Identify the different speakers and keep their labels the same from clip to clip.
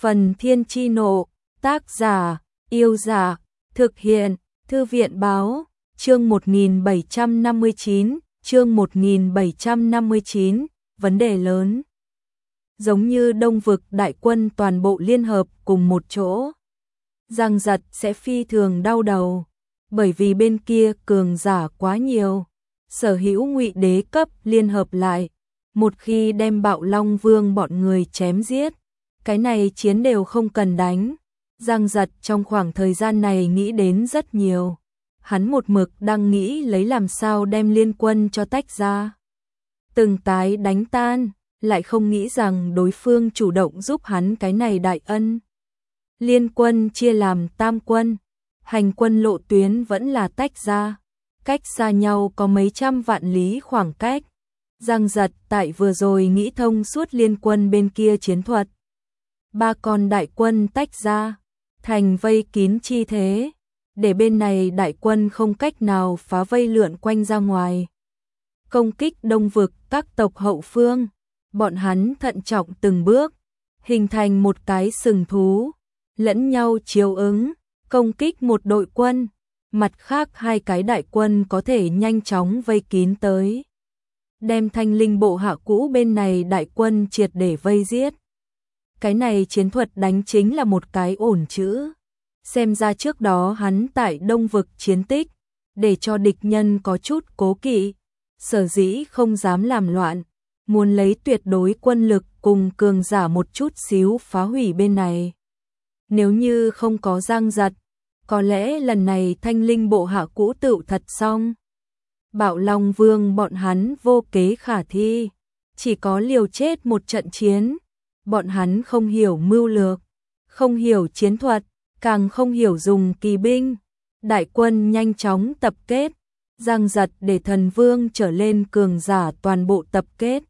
Speaker 1: Phần Thiên Chi Nộ, tác giả, Yêu Giả, thực hiện, Thư viện Báo, chương 1759, vấn đề lớn. Giống như Đông Vực đại quân toàn bộ liên hợp cùng một chỗ, Giang Giật sẽ phi thường đau đầu, bởi vì bên kia cường giả quá nhiều, sở hữu Ngụy Đế cấp liên hợp lại, một khi đem Bạo Long Vương bọn người chém giết, cái này chiến đều không cần đánh. Giang Giật trong khoảng thời gian này nghĩ đến rất nhiều, hắn một mực đang nghĩ lấy làm sao đem liên quân cho tách ra, từng cái đánh tan, lại không nghĩ rằng đối phương chủ động giúp hắn cái này đại ân. Liên quân chia làm tam quân, hành quân lộ tuyến vẫn là tách ra, cách xa nhau có mấy trăm vạn lý khoảng cách. Giang Giật tại vừa rồi nghĩ thông suốt liên quân bên kia chiến thuật. Ba con đại quân tách ra, thành vây kín chi thế, để bên này đại quân không cách nào phá vây lượn quanh ra ngoài. Công kích Đông Vực các tộc hậu phương, bọn hắn thận trọng từng bước, hình thành một cái sừng thú, lẫn nhau chiếu ứng, công kích một đội quân, mặt khác hai cái đại quân có thể nhanh chóng vây kín tới, đem Thanh Linh bộ hạ cũ bên này đại quân triệt để vây giết. Cái này chiến thuật đánh chính là một cái ổn chữ. Xem ra trước đó hắn tại Đông Vực chiến tích, để cho địch nhân có chút cố kỵ, sở dĩ không dám làm loạn, muốn lấy tuyệt đối quân lực cùng cường giả một chút xíu phá hủy bên này. Nếu như không có Giang Giật, có lẽ lần này Thanh Linh bộ hạ cũ tựu thật xong. Bạo Long Vương bọn hắn vô kế khả thi, chỉ có liều chết một trận chiến. Bọn hắn không hiểu mưu lược, không hiểu chiến thuật, càng không hiểu dùng kỳ binh. Đại quân nhanh chóng tập kết, Giang Giật để Thần Vương trở lên cường giả toàn bộ tập kết.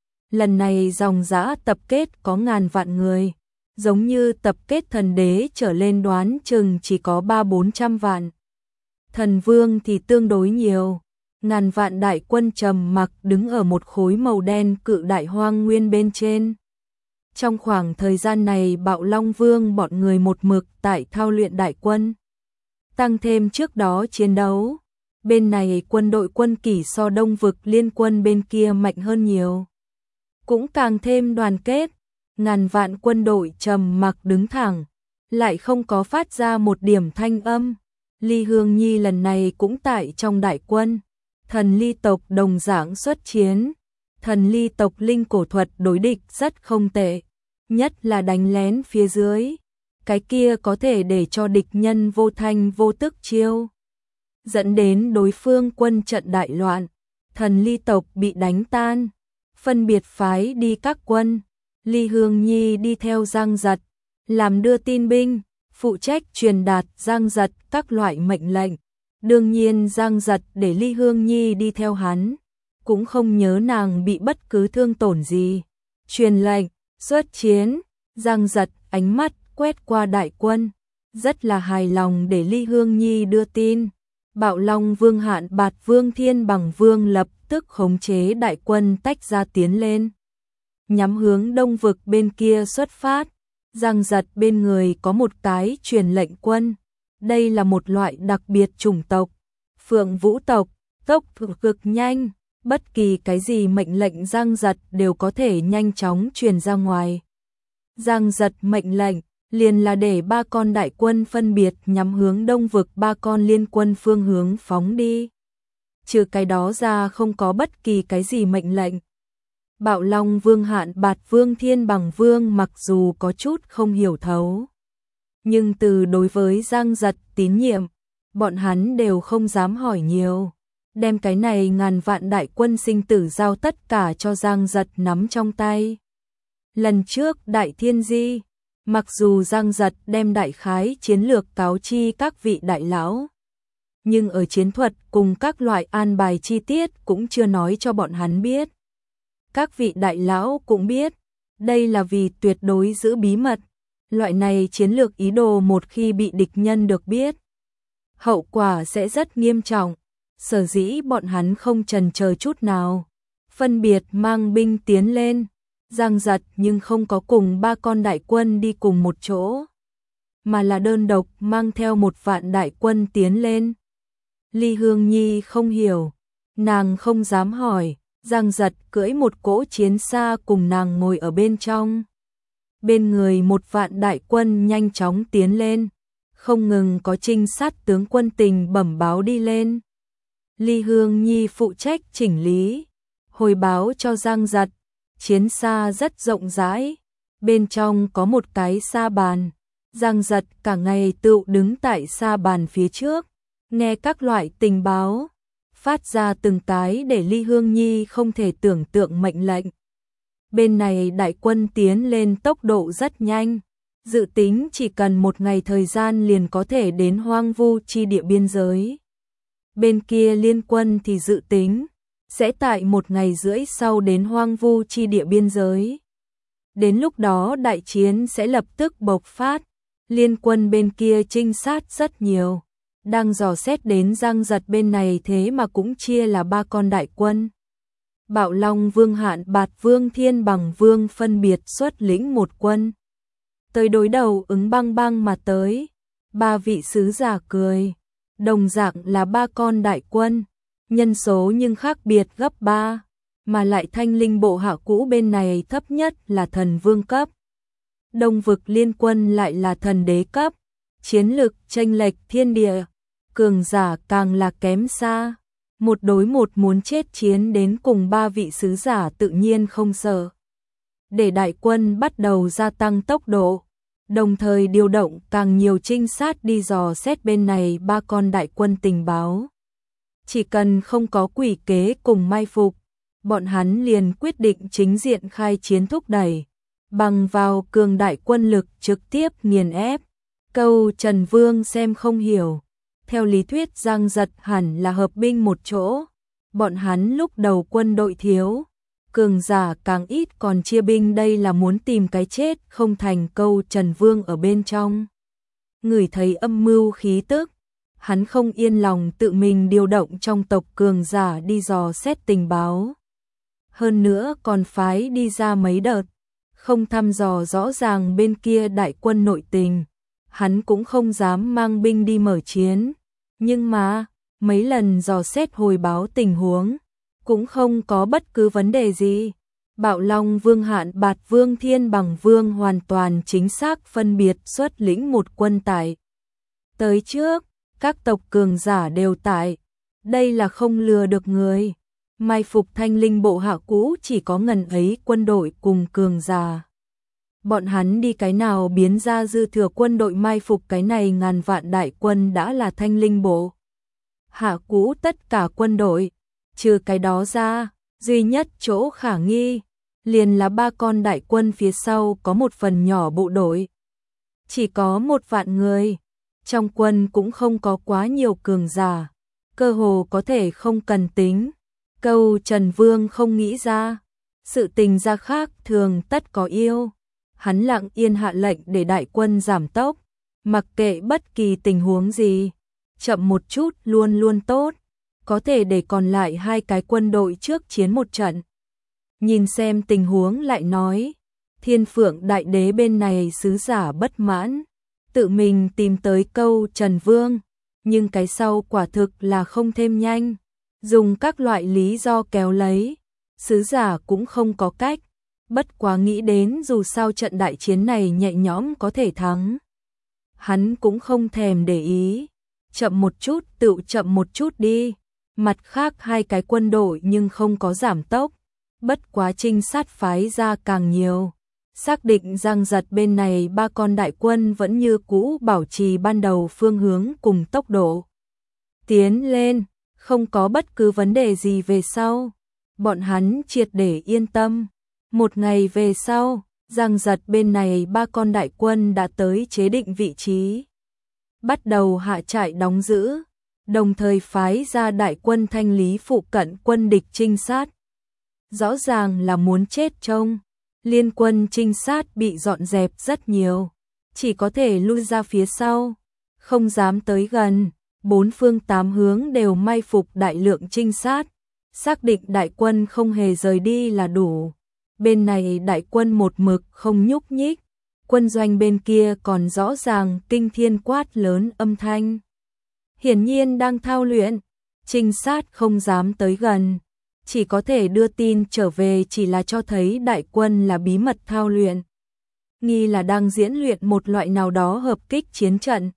Speaker 1: Lần này dòng dã tập kết có ngàn vạn người, giống như tập kết thần đế trở lên đoán chừng chỉ có 300-400 vạn. Thần Vương thì tương đối nhiều, ngàn vạn đại quân trầm mặc đứng ở một khối màu đen cự đại hoang nguyên bên trên. Trong khoảng thời gian này Bạo Long Vương bọn người một mực tại thao luyện đại quân. Tăng thêm trước đó chiến đấu, bên này quân đội quân kỷ so Đông Vực liên quân bên kia mạnh hơn nhiều. Cũng càng thêm đoàn kết, ngàn vạn quân đội trầm mặc đứng thẳng, lại không có phát ra một điểm thanh âm. Ly Hương Nhi lần này cũng tại trong đại quân, thần ly tộc đồng dạng xuất chiến. Thần ly tộc linh cổ thuật đối địch rất không tệ, nhất là đánh lén phía dưới, cái kia có thể để cho địch nhân vô thanh vô tức chiêu, dẫn đến đối phương quân trận đại loạn, thần ly tộc bị đánh tan, phân biệt phái đi các quân. Ly Hương Nhi đi theo Giang Giật, làm đưa tin binh, phụ trách truyền đạt Giang Giật các loại mệnh lệnh. Đương nhiên Giang Giật để Ly Hương Nhi đi theo hắn, cũng không nhớ nàng bị bất cứ thương tổn gì. Truyền lệnh, xuất chiến, Giang Giật ánh mắt quét qua đại quân, rất là hài lòng để Ly Hương Nhi đưa tin. Bạo Long Vương Hạn Bạt Vương Thiên Bằng Vương lập tức khống chế đại quân tách ra tiến lên, nhắm hướng Đông Vực bên kia xuất phát. Giang Giật bên người có một cái truyền lệnh quân, đây là một loại đặc biệt chủng tộc, Phượng Vũ tộc, tốc độ cực nhanh. Bất kỳ cái gì mệnh lệnh Giang Giật đều có thể nhanh chóng truyền ra ngoài. Giang Giật mệnh lệnh liền là để ba con đại quân phân biệt nhắm hướng Đông Vực ba con liên quân phương hướng phóng đi. Trừ cái đó ra không có bất kỳ cái gì mệnh lệnh. Bạo Long Vương Hạn Bạt Vương Thiên Bằng Vương mặc dù có chút không hiểu thấu, nhưng từ đối với Giang Giật tín nhiệm, bọn hắn đều không dám hỏi nhiều. Đem cái này ngàn vạn đại quân sinh tử giao tất cả cho Giang Giật nắm trong tay. Lần trước Đại Thiên Di, mặc dù Giang Giật đem đại khái chiến lược cáo chi các vị đại lão, nhưng ở chiến thuật cùng các loại an bài chi tiết cũng chưa nói cho bọn hắn biết. Các vị đại lão cũng biết, đây là vì tuyệt đối giữ bí mật. Loại này chiến lược ý đồ một khi bị địch nhân được biết, hậu quả sẽ rất nghiêm trọng. Sở dĩ bọn hắn không chần chờ chút nào, phân biệt mang binh tiến lên, Giang Giật nhưng không có cùng ba con đại quân đi cùng một chỗ, mà là đơn độc mang theo 1 vạn đại quân tiến lên. Ly Hương Nhi không hiểu, nàng không dám hỏi, Giang Giật cưỡi một cỗ chiến xa cùng nàng ngồi ở bên trong. Bên người 1 vạn đại quân nhanh chóng tiến lên, không ngừng có trinh sát tướng quân tình bẩm báo đi lên. Ly Hương Nhi phụ trách chỉnh lý, hồi báo cho Giang Giật, chiến xa rất rộng rãi, bên trong có một cái sa bàn. Giang Giật cả ngày tự đứng tại sa bàn phía trước, nghe các loại tình báo, phát ra từng cái để Ly Hương Nhi không thể tưởng tượng mệnh lệnh. Bên này đại quân tiến lên tốc độ rất nhanh, dự tính chỉ cần 1 ngày thời gian liền có thể đến hoang vu chi địa biên giới. Bên kia liên quân thì dự tính sẽ tại 1 ngày rưỡi sau đến hoang vu chi địa biên giới. Đến lúc đó đại chiến sẽ lập tức bộc phát. Liên quân bên kia trinh sát rất nhiều, đang dò xét đến Giang Giật bên này thế mà cũng chia là 3 con đại quân. Bạo Long Vương Hạn Bạt Vương Thiên Bằng Vương phân biệt xuất lĩnh 1 quân. Tới đối đầu Ứng Băng Băng mà tới, 3 vị sứ giả cười, đồng dạng là 3 con đại quân, nhân số nhưng khác biệt gấp 3, mà lại Thanh Linh bộ hạ cũ bên này thấp nhất là thần vương cấp. Đông vực liên quân lại là thần đế cấp, chiến lực chênh lệch thiên địa, cường giả càng là kém xa. 1 đối 1 muốn chết chiến đến cùng 3 vị sứ giả tự nhiên không sợ. Để đại quân bắt đầu gia tăng tốc độ, đồng thời điều động càng nhiều trinh sát đi dò xét bên này 3 con đại quân tình báo. Chỉ cần không có quỷ kế cùng mai phục, bọn hắn liền quyết định chính diện khai chiến thúc đẩy, bằng vào cường đại quân lực trực tiếp nghiền ép. Câu Trần Vương xem không hiểu, theo lý thuyết Giang Giật hẳn là hợp binh một chỗ, bọn hắn lúc đầu quân đội thiếu, cường giả càng ít còn chia binh, đây là muốn tìm cái chết không thành. Câu Trần Vương ở bên trong ngửi thấy âm mưu khí tức, hắn không yên lòng tự mình điều động trong tộc cường giả đi dò xét tình báo. Hơn nữa còn phái đi ra mấy đợt, không thăm dò rõ ràng bên kia đại quân nội tình, hắn cũng không dám mang binh đi mở chiến. Nhưng mà, mấy lần dò xét hồi báo tình huống, cũng không có bất cứ vấn đề gì. Bạo Long Vương Hạn Bạt Vương Thiên Bằng Vương hoàn toàn chính xác phân biệt xuất lĩnh 1 quân tại. Tới trước, các tộc cường giả đều tại, đây là không lừa được người. Mai phục Thanh Linh bộ hạ cũ chỉ có ngần ấy quân đội cùng cường giả. Bọn hắn đi cái nào biến ra dư thừa quân đội mai phục cái này ngàn vạn đại quân đã là Thanh Linh bộ hạ cũ tất cả quân đội, trừ cái đó ra, duy nhất chỗ khả nghi, liền là 3 con đại quân phía sau có 1 phần nhỏ bộ đội. Chỉ có 1 vạn người, trong quân cũng không có quá nhiều cường giả, cơ hồ có thể không cần tính. Câu Trần Vương không nghĩ ra, sự tình ra khác thường tất có yêu. Hắn lặng yên hạ lệnh để đại quân giảm tốc, mặc kệ bất kỳ tình huống gì, chậm một chút luôn luôn tốt, có thể để còn lại 2 cái quân đội trước chiến một trận. Nhìn xem tình huống lại nói, Thiên Phượng Đại Đế bên này sứ giả bất mãn, tự mình tìm tới Câu Trần Vương, nhưng cái sau quả thực là không thêm nhanh, dùng các loại lý do kéo lấy, sứ giả cũng không có cách. Bất quá nghĩ đến dù sao trận đại chiến này nhẹ nhõm có thể thắng, hắn cũng không thèm để ý, chậm một chút tự chậm một chút đi. Mặt khác 2 cái quân đội nhưng không có giảm tốc, bất quá trinh sát phái ra càng nhiều, xác định Giang Giật bên này 3 con đại quân vẫn như cũ bảo trì ban đầu phương hướng cùng tốc độ tiến lên, không có bất cứ vấn đề gì về sau, bọn hắn triệt để yên tâm. 1 ngày về sau, Giang Giật bên này 3 con đại quân đã tới chế định vị trí, bắt đầu hạ trại đóng giữ, đồng thời phái ra đại quân thanh lý phụ cận quân địch trinh sát. Rõ ràng là muốn chết trông, liên quân trinh sát bị dọn dẹp rất nhiều, chỉ có thể lui ra phía sau, không dám tới gần. 4 phương 8 hướng đều mai phục đại lượng trinh sát, xác định đại quân không hề rời đi là đủ. bên này đại quân một mực không nhúc nhích, quân doanh bên kia còn rõ ràng kinh thiên quát lớn âm thanh. Hiển nhiên đang thao luyện, trinh sát không dám tới gần, chỉ có thể đưa tin trở về chỉ là cho thấy đại quân là bí mật thao luyện. Nghi là đang diễn luyện một loại nào đó hợp kích chiến trận.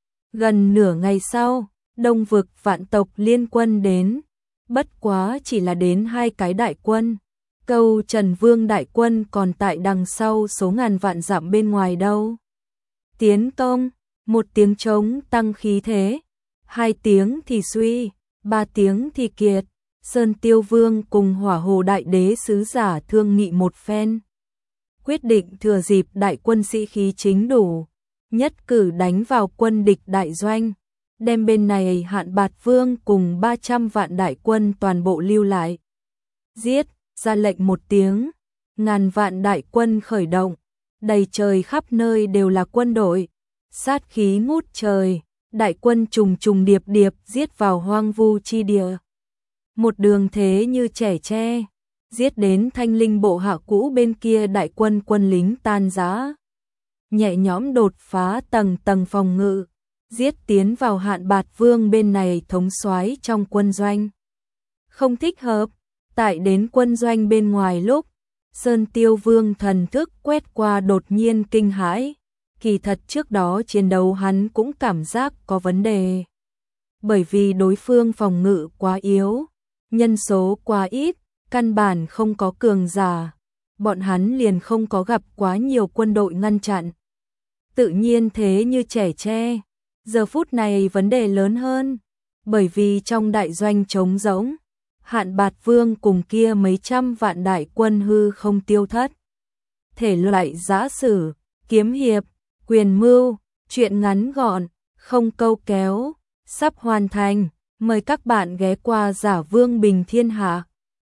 Speaker 1: Gần nửa ngày sau, Đông vực vạn tộc liên quân đến, bất quá chỉ là đến 2 cái đại quân. Câu Trần Vương đại quân còn tại đằng sau số ngàn vạn dặm bên ngoài đâu. Tiến công, 1 tiếng trống tăng khí thế, 2 tiếng thì suy, 3 tiếng thì kiệt. Sơn Tiêu Vương cùng Hỏa Hồ Đại Đế sứ giả thương nghị một phen, quyết định thừa dịp đại quân sĩ khí chính đủ, nhất cử đánh vào quân địch đại doanh, đem bên này Hạn Bạt Vương cùng 300 vạn đại quân toàn bộ lưu lại. Giết, ra lệnh một tiếng, ngàn vạn đại quân khởi động, đầy trời khắp nơi đều là quân đội, sát khí ngút trời, đại quân trùng trùng điệp điệp giết vào hoang vu chi địa. Một đường thế như trẻ tre, giết đến Thanh Linh bộ hạ cũ bên kia đại quân quân lính tan rã. Nhẹ nhõm đột phá tầng tầng phòng ngự, giết tiến vào Hạn Bạt Vương bên này thống soái trong quân doanh. Không thích hợp, tại đến quân doanh bên ngoài lúc, Sơn Tiêu Vương thần thức quét qua đột nhiên kinh hãi, kỳ thật trước đó chiến đấu hắn cũng cảm giác có vấn đề. Bởi vì đối phương phòng ngự quá yếu, nhân số quá ít, căn bản không có cường giả, bọn hắn liền không có gặp quá nhiều quân đội ngăn chặn. Tự nhiên thế như trẻ tre, giờ phút này vấn đề lớn hơn, bởi vì trong đại doanh trống rỗng, Hạn Bạt Vương cùng kia mấy trăm vạn đại quân hư không tiêu thất. Thể loại giã sử, kiếm hiệp, quyền mưu, truyện ngắn gọn, không câu kéo, sắp hoàn thành, mời các bạn ghé qua Giả Vương Bình Thiên Hạ.